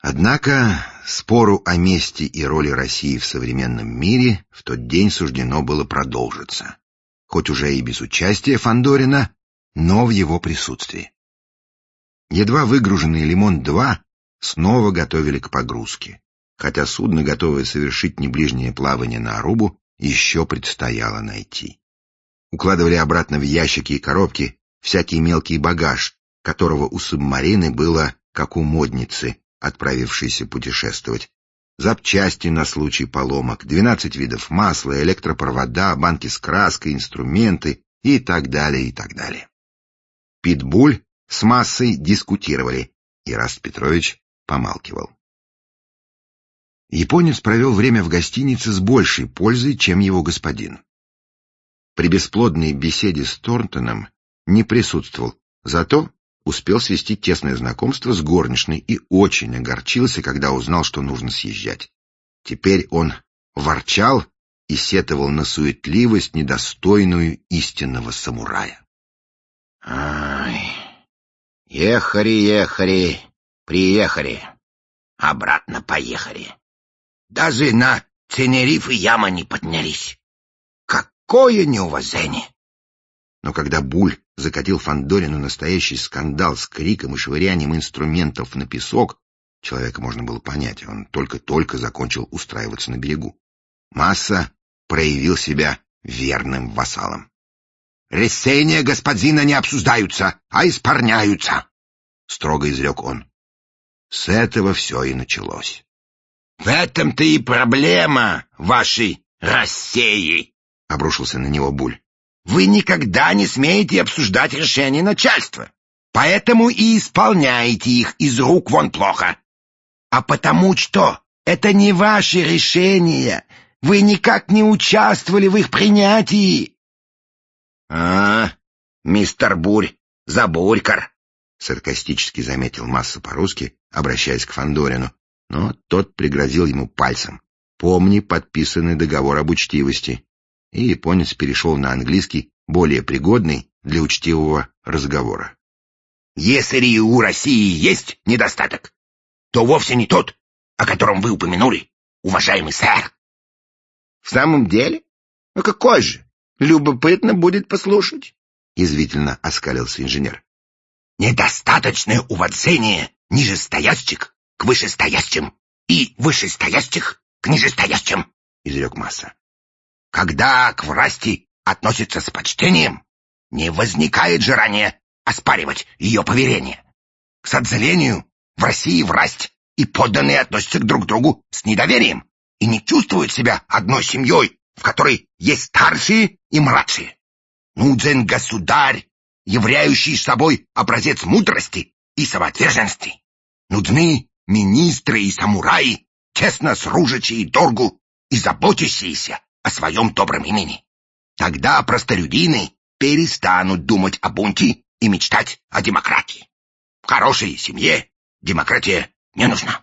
Однако спору о месте и роли России в современном мире в тот день суждено было продолжиться, хоть уже и без участия Фандорина, но в его присутствии. Едва выгруженный «Лимон-2» снова готовили к погрузке, хотя судно, готовое совершить неближнее плавание на Арубу, еще предстояло найти. Укладывали обратно в ящики и коробки всякий мелкий багаж, которого у субмарины было, как у модницы, отправившейся путешествовать. Запчасти на случай поломок, 12 видов масла, электропровода, банки с краской, инструменты и так далее, и так далее. Питбуль с Массой дискутировали, и Ираст Петрович помалкивал. Японец провел время в гостинице с большей пользой, чем его господин. При бесплодной беседе с Торнтоном не присутствовал, зато успел свести тесное знакомство с горничной и очень огорчился, когда узнал, что нужно съезжать. Теперь он ворчал и сетовал на суетливость, недостойную истинного самурая. Ай, ехали, приехали, обратно поехали. Даже на Тенерифе яма не поднялись. Какое неуважение! Но когда Буль закатил Фандорину настоящий скандал с криком и швырянием инструментов на песок, человека можно было понять, он только-только закончил устраиваться на берегу. Масса проявил себя верным вассалом. «Решения господина не обсуждаются, а исполняются», — строго изрек он. С этого все и началось. «В этом-то и проблема вашей России», — обрушился на него Буль. «Вы никогда не смеете обсуждать решения начальства, поэтому и исполняете их из рук вон плохо. А потому что это не ваши решения, вы никак не участвовали в их принятии». Мистер Бурь, забурькар», — саркастически заметил Масса по-русски, обращаясь к Фандорину, но тот пригрозил ему пальцем. «Помни подписанный договор об учтивости». И японец перешел на английский, более пригодный для учтивого разговора. «Если у России есть недостаток, то вовсе не тот, о котором вы упомянули, уважаемый сэр». «В самом деле? А какой же? Любопытно будет послушать», — язвительно оскалился инженер. «Недостаточное уважение нижестоящих к вышестоящим и вышестоящих к нижестоящим», — изрек Масса. «Когда к власти относятся с почтением, не возникает желания оспаривать ее повеление. К сожалению, в России власть и подданные относятся друг к другу с недоверием и не чувствуют себя одной семьей, в которой есть старшие и младшие. Нужен государь, являющий собой образец мудрости и самоотверженности. Нужны министры и самураи, честно служащие долгу и заботящиеся о своем добром имени. Тогда простолюдины перестанут думать о бунте и мечтать о демократии. В хорошей семье демократия не нужна».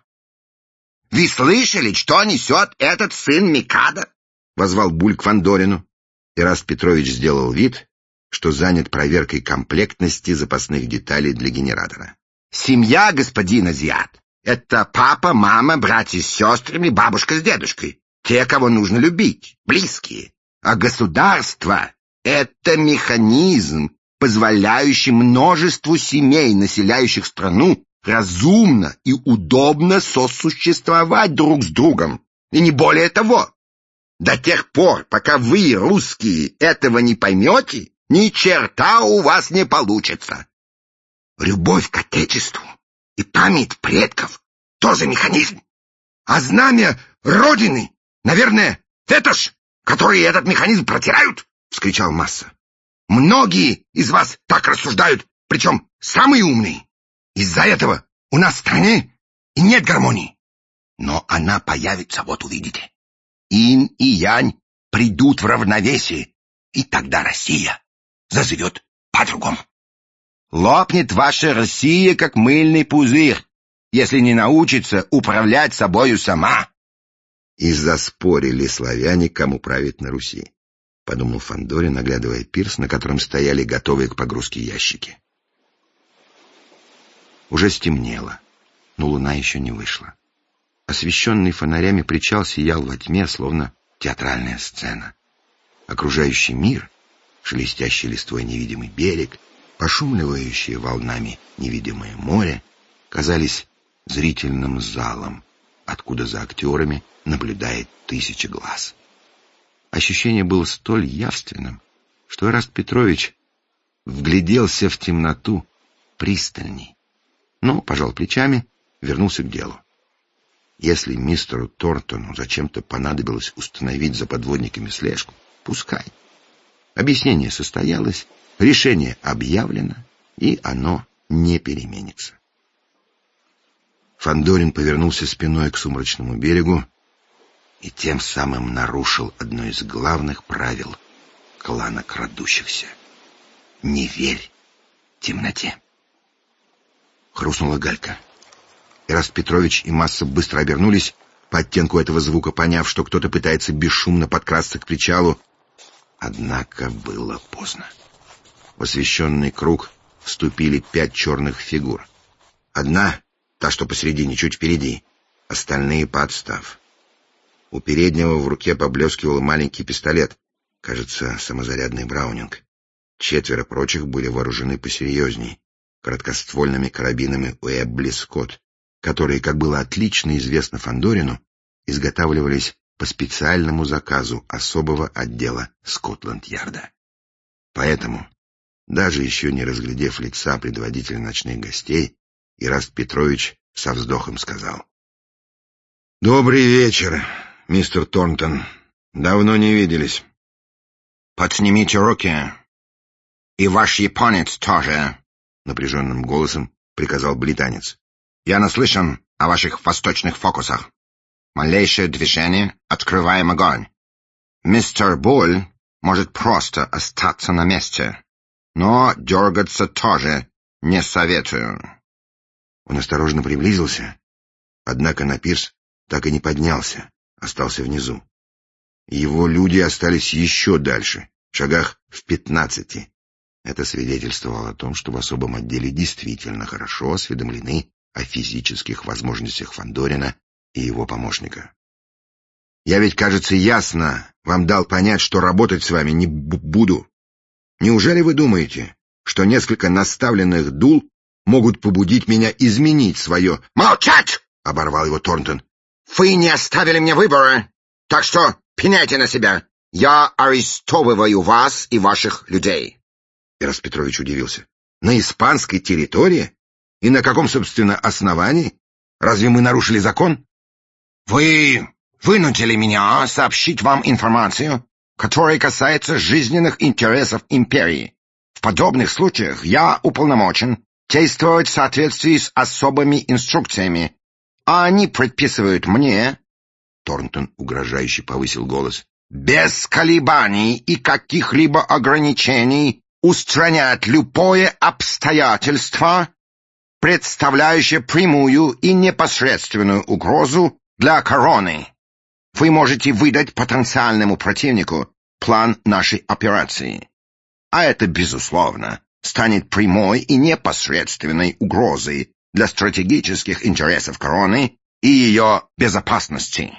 «Вы слышали, что несет этот сын Микадо?» — возвал Буль к Фандорину. Ираст Петрович сделал вид, что занят проверкой комплектности запасных деталей для генератора. «Семья, господин азиат, это папа, мама, братья с сестрами, бабушка с дедушкой. Те, кого нужно любить, близкие. А государство — это механизм, позволяющий множеству семей, населяющих страну, разумно и удобно сосуществовать друг с другом. И не более того. До тех пор, пока вы, русские, этого не поймете, ни черта у вас не получится. Любовь к Отечеству и память предков — тоже механизм. А знамя Родины, наверное, это ж, которые этот механизм протирают, — вскричал Масса. Многие из вас так рассуждают, причем самые умные. Из-за этого у нас в стране и нет гармонии. Но она появится, вот увидите. Инь и янь придут в равновесие, и тогда Россия заживет по-другому. Лопнет ваша Россия, как мыльный пузырь, если не научится управлять собою сама. И заспорили славяне, кому править на Руси, — подумал Фандорин, оглядывая пирс, на котором стояли готовые к погрузке ящики. Уже стемнело. но луна еще не вышла. Освещенный фонарями причал сиял во тьме, словно театральная сцена. Окружающий мир, шелестящий листвой невидимый берег, пошумливающее волнами невидимое море, казались зрительным залом, откуда за актерами наблюдает тысячи глаз. Ощущение было столь явственным, что Эраст Петрович вгляделся в темноту пристальней, но пожал плечами, вернулся к делу. Если мистеру Торнтону зачем-то понадобилось установить за подводниками слежку, пускай. Объяснение состоялось, решение объявлено, и оно не переменится. Фандорин повернулся спиной к сумрачному берегу и тем самым нарушил одно из главных правил клана крадущихся. Не верь темноте. Хрустнула галька. Эраст Петрович и Масса быстро обернулись по оттенку этого звука, поняв, что кто-то пытается бесшумно подкрасться к причалу. Однако было поздно. В освещенный круг вступили 5 черных фигур. Одна, та, что посередине, чуть впереди, остальные подстав. У переднего в руке поблескивал маленький пистолет, кажется, самозарядный браунинг. 4 прочих были вооружены посерьезней, короткоствольными карабинами Уэбли Скотт, которые, как было отлично известно Фандорину, изготавливались по специальному заказу особого отдела Скотланд-Ярда. Поэтому, даже еще не разглядев лица предводителя ночных гостей, Эраст Петрович со вздохом сказал: «Добрый вечер, мистер Торнтон. Давно не виделись». «Подснимите руки. И ваш японец тоже», — напряженным голосом приказал британец. «Я наслышан о ваших восточных фокусах. Малейшее движение — открываем огонь. Мистер Буль может просто остаться на месте, но дергаться тоже не советую». Он осторожно приблизился, однако на пирс так и не поднялся, остался внизу. Его люди остались еще дальше, в шагах в 15. Это свидетельствовало о том, что в особом отделе действительно хорошо осведомлены о физических возможностях Фандорина и его помощника. «Я ведь, кажется, ясно вам дал понять, что работать с вами не буду. Неужели вы думаете, что несколько наставленных дул могут побудить меня изменить свое...» «Молчать!» — оборвал его Торнтон. «Вы не оставили мне выбора, так что пеняйте на себя. Я арестовываю вас и ваших людей». Эраст Петрович удивился. «На испанской территории? И на каком, собственно, основании? Разве мы нарушили закон?» «Вы вынудили меня сообщить вам информацию, которая касается жизненных интересов империи. В подобных случаях я уполномочен действовать в соответствии с особыми инструкциями, а они предписывают мне...» Торнтон угрожающе повысил голос. «Без колебаний и каких-либо ограничений устранять любое обстоятельство, представляющее прямую и непосредственную угрозу для короны. Вы можете выдать потенциальному противнику план нашей операции. А это, безусловно, станет прямой и непосредственной угрозой для стратегических интересов короны и ее безопасности».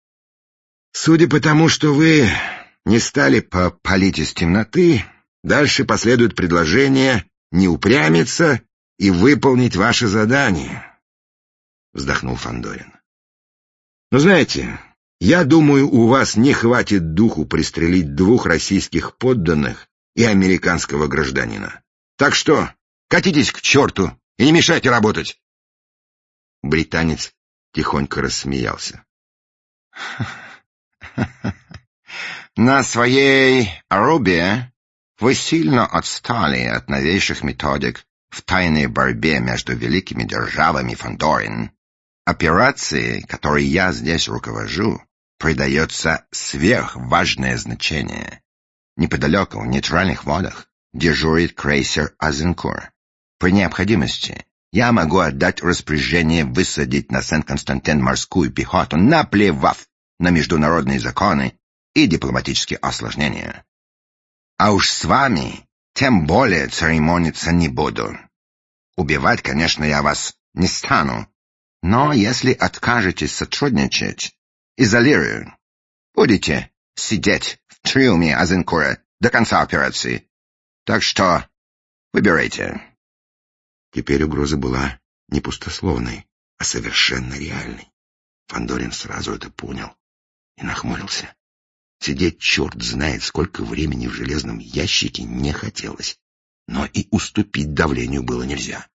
«Судя по тому, что вы не стали палить из темноты, дальше последует предложение не упрямиться и выполнить ваше задание», — вздохнул Фандорин. «Но знаете, я думаю, у вас не хватит духу пристрелить 2 российских подданных и американского гражданина. Так что катитесь к черту и не мешайте работать». Британец тихонько рассмеялся. «На своей Арубе вы сильно отстали от новейших методик в тайной борьбе между великими державами, Фандорин. Операции, которой я здесь руковожу, придается сверхважное значение. Неподалеку, в нейтральных водах, дежурит крейсер «Азенкур». При необходимости я могу отдать распоряжение высадить на Сент-Константин морскую пехоту, наплевав на международные законы и дипломатические осложнения. А уж с вами тем более церемониться не буду. Убивать, конечно, я вас не стану, Но если откажетесь сотрудничать, изолирую. Будете сидеть в трюме Азенкура до конца операции. Так что выбирайте». Теперь угроза была не пустословной, а совершенно реальной. Фандорин сразу это понял и нахмурился. Сидеть черт знает сколько времени в железном ящике не хотелось, но и уступить давлению было нельзя.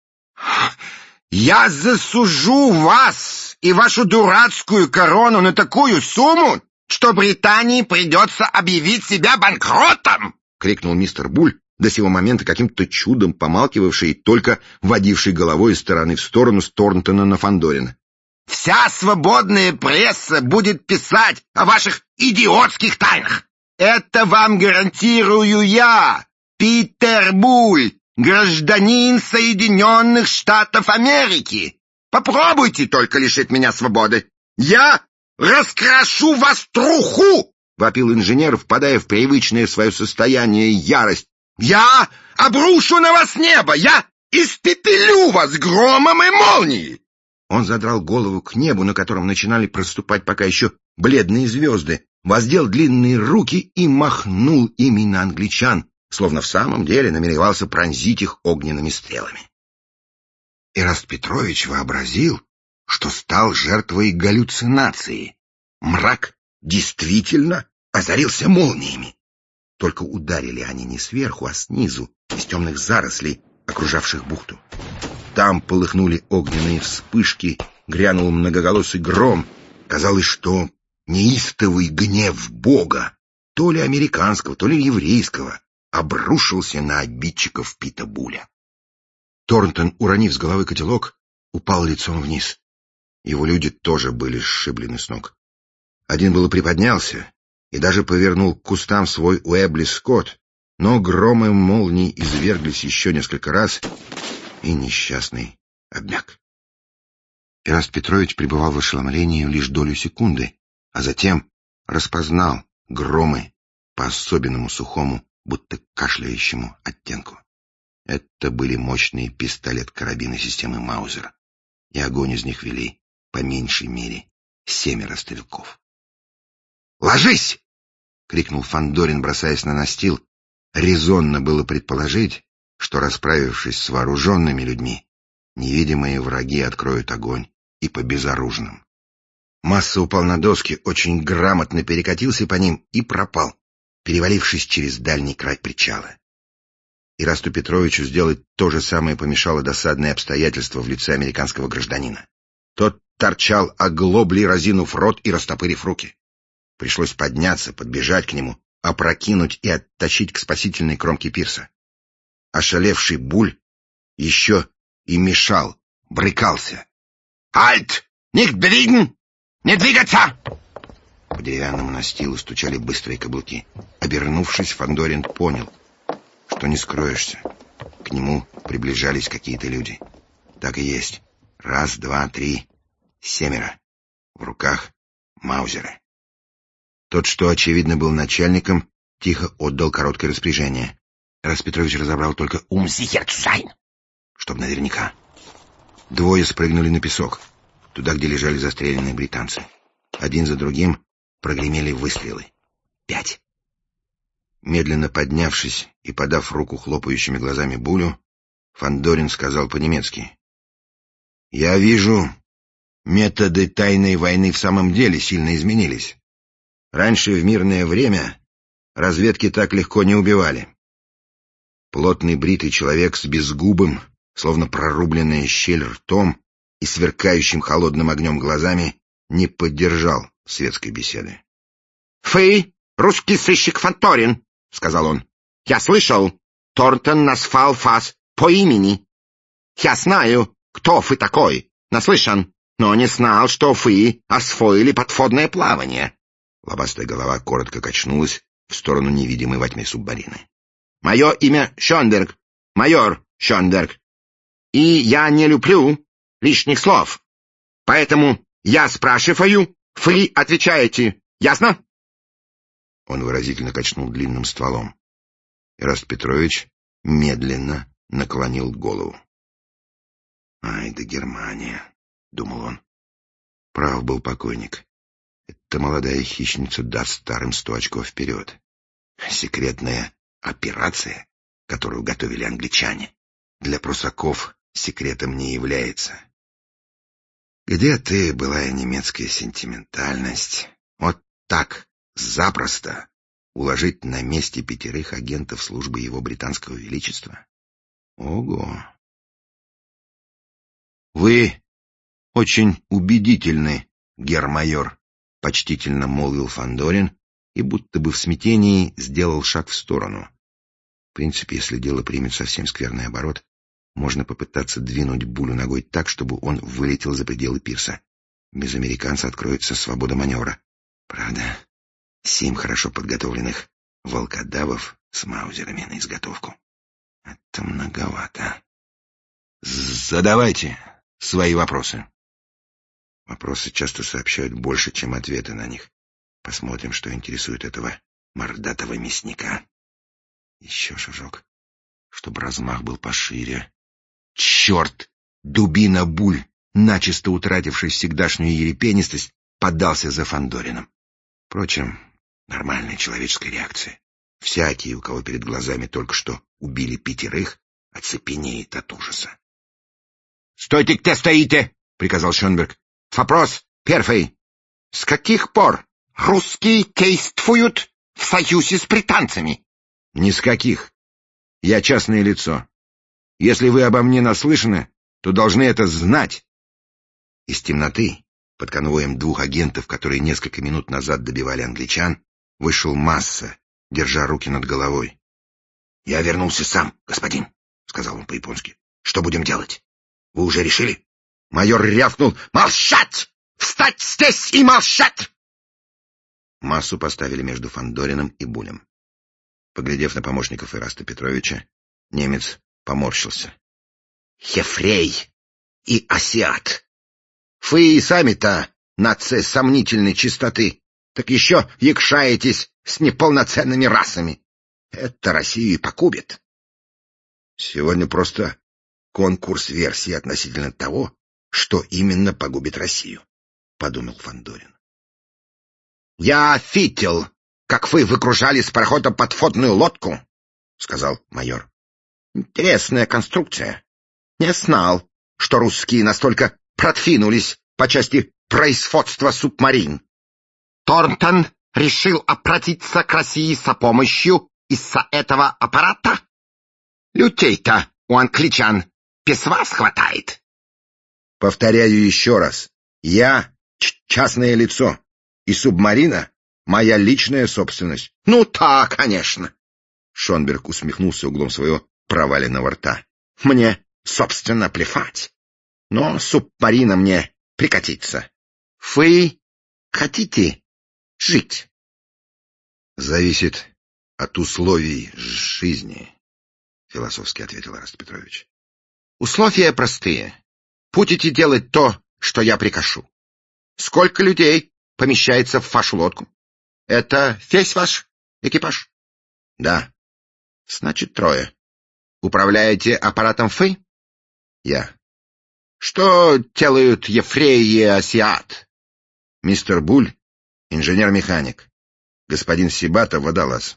«Я засужу вас и вашу дурацкую корону на такую сумму, что Британии придется объявить себя банкротом!» — крикнул мистер Буль, до сего момента каким-то чудом помалкивавший и только водивший головой из стороны в сторону с Торнтона на Фандорина. «Вся свободная пресса будет писать о ваших идиотских тайнах! Это вам гарантирую я, Питер Буль, гражданин Соединенных Штатов Америки! Попробуйте только лишить меня свободы! Я раскрошу вас в труху!» — вопил инженер, впадая в привычное свое состояние ярость. «Я обрушу на вас небо! Я испепелю вас громом и молнией!» Он задрал голову к небу, на котором начинали проступать пока еще бледные звезды, воздел длинные руки и махнул ими на англичан, словно в самом деле намеревался пронзить их огненными стрелами. Ираст Петрович вообразил, что стал жертвой галлюцинации. Мрак действительно озарился молниями. Только ударили они не сверху, а снизу, из темных зарослей, окружавших бухту. Там полыхнули огненные вспышки, грянул многоголосый гром. Казалось, что неистовый гнев Бога, то ли американского, то ли еврейского, обрушился на обидчиков Пита Буля. Торнтон, уронив с головы котелок, упал лицом вниз. Его люди тоже были сшиблены с ног. Один было приподнялся и даже повернул к кустам свой Уэбли Скотт, но громы молний изверглись еще несколько раз, и несчастный обмяк. Ираст Петрович пребывал в ошеломлении лишь долю секунды, а затем распознал громы по особенному сухому, будто кашляющему оттенку. Это были мощные пистолет-карабины системы Маузер, и огонь из них вели, по меньшей мере, 7 стрелков. «Ложись!» — крикнул Фандорин, бросаясь на настил. Резонно было предположить, что, расправившись с вооруженными людьми, невидимые враги откроют огонь и по безоружным. Масса упал на доски, очень грамотно перекатился по ним и пропал, перевалившись через дальний край причала. Ирасту Петровичу сделать то же самое помешало досадное обстоятельство в лице американского гражданина. Тот торчал оглоблей, разинув рот и растопырив руки. Пришлось подняться, подбежать к нему, опрокинуть и оттащить к спасительной кромке пирса. Ошалевший Буль еще и мешал, брыкался. «Альт! Nicht bewegen! Не двигаться!» По деревянному настилу стучали быстрые каблуки. Обернувшись, Фандорин понял, что не скроешься. К нему приближались какие-то люди. Так и есть. 1, 2, 3, 7. В руках маузеры. Тот, что, очевидно, был начальником, тихо отдал короткое распоряжение. Ираст Петрович разобрал только «sicher zu sein», чтоб наверняка. Двое спрыгнули на песок, туда, где лежали застреленные британцы. Один за другим прогремели выстрелы. 5. Медленно поднявшись и подав руку хлопающими глазами Булю, Фандорин сказал по-немецки: «Я вижу, методы тайной войны в самом деле сильно изменились. Раньше, в мирное время, разведки так легко не убивали». Плотный бритый человек с безгубым, словно прорубленная щель ртом и сверкающим холодным огнем глазами, не поддержал светской беседы. «Вы, русский сыщик Фандорин», — сказал он. «Я слышал, Торнтон назвал вас по имени. Я знаю, кто вы такой, наслышан, но не знал, что вы освоили подводное плавание». Лобастая голова коротко качнулась в сторону невидимой во тьме субмарины. «Мое имя Шонберг, майор Шонберг, и я не люблю лишних слов. Поэтому я спрашиваю, вы отвечаете. Ясно?» Он выразительно качнул длинным стволом. Ираст Петрович медленно наклонил голову. «Ай да Германия! — думал он. Прав был покойник. Эта молодая хищница даст старым 100 очков вперед. Секретная операция, которую готовили англичане, для прусаков секретом не является. Где ты, былая немецкая сентиментальность? Вот так, запросто, уложить на месте 5 агентов службы его британского величества? Ого! Вы очень убедительны, герр-майор, почтительно молвил Фандорин и будто бы в смятении сделал шаг в сторону. В принципе, если дело примет совсем скверный оборот, можно попытаться двинуть Булю ногой так, чтобы он вылетел за пределы пирса. Без американца откроется свобода маневра. Правда, 7 хорошо подготовленных волкодавов с маузерами на изготовку. Это многовато. Задавайте свои вопросы. Вопросы часто сообщают больше, чем ответы на них. Посмотрим, что интересует этого мордатого мясника. Еще шажок, чтобы размах был пошире. Черт! Дубина Буль, начисто утративший всегдашнюю ерепенистость, поддался за Фандорином. Впрочем, нормальная человеческая реакция. Всякий, у кого перед глазами только что убили 5, оцепенеет от ужаса. — Стойте, где стоите! — приказал Шонберг. — Вопрос первый. С каких пор русские действуют в союзе с британцами? — Ни с каких. Я частное лицо. Если вы обо мне наслышаны, то должны это знать. Из темноты, под конвоем 2 агентов, которые несколько минут назад добивали англичан, вышел Масса, держа руки над головой. — Я вернулся сам, господин, — сказал он по-японски. — Что будем делать? Вы уже решили? Майор рявкнул: «Молчать! Встать здесь и молчать!» Массу поставили между Фандорином и Булем. Поглядев на помощников Ираста Петровича, немец поморщился. «Ефрей и асиат! Вы и сами-то нация сомнительной чистоты, так еще якшаетесь с неполноценными расами. Это Россию и погубит. Сегодня просто конкурс версий относительно того, что именно погубит Россию», — подумал Фандорин. «Я видел, как вы выгружали с парохода подводную лодку», — сказал майор. «Интересная конструкция. Не знал, что русские настолько продвинулись по части производства субмарин. Торнтон решил обратиться к России за помощью из-за этого аппарата? Людей-то у англичан без вас хватает». «Повторяю еще раз. Я частное лицо, и субмарина — моя личная собственность». «Ну да, конечно». Шонберг усмехнулся углом своего проваленного рта. «Мне, собственно, плевать. Но субмарина мне прикатится. Вы хотите жить?» «Зависит от условий жизни», — философски ответил Ираст Петрович. «Условия простые. Будете делать то, что я прикажу. Сколько людей помещается в вашу лодку? Это весь ваш экипаж?» «Да». «Значит, 3. Управляете аппаратом вы?» «Я». «Что делают Ефрей и асиат?» «Мистер Буль — инженер-механик. Господин Сибата — водолаз».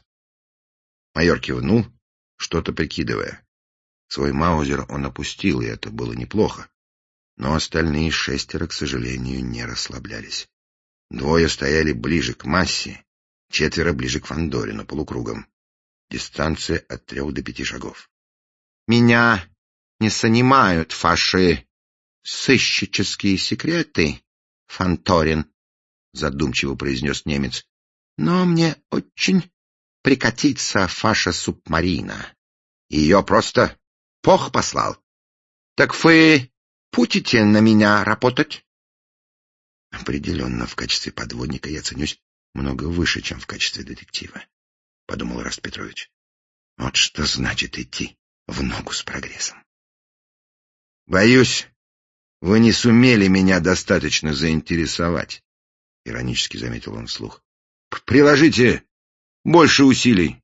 Майор кивнул, что-то прикидывая. Свой маузер он опустил, и это было неплохо. Но остальные 6, к сожалению, не расслаблялись. 2 стояли ближе к Массе, 4 ближе к Фандорину, полукругом. Дистанция от 3 до 5 шагов. «Меня не занимают ваши сыщические секреты, Фандорин», — задумчиво произнес немец. «Но мне очень прикатится ваша субмарина. Ее просто Бог послал. Так вы будете на меня работать?» «Определенно, в качестве подводника я ценюсь много выше, чем в качестве детектива», — подумал Ираст Петрович. «Вот что значит идти в ногу с прогрессом». «Боюсь, вы не сумели меня достаточно заинтересовать», — иронически заметил он вслух. «Приложите больше усилий».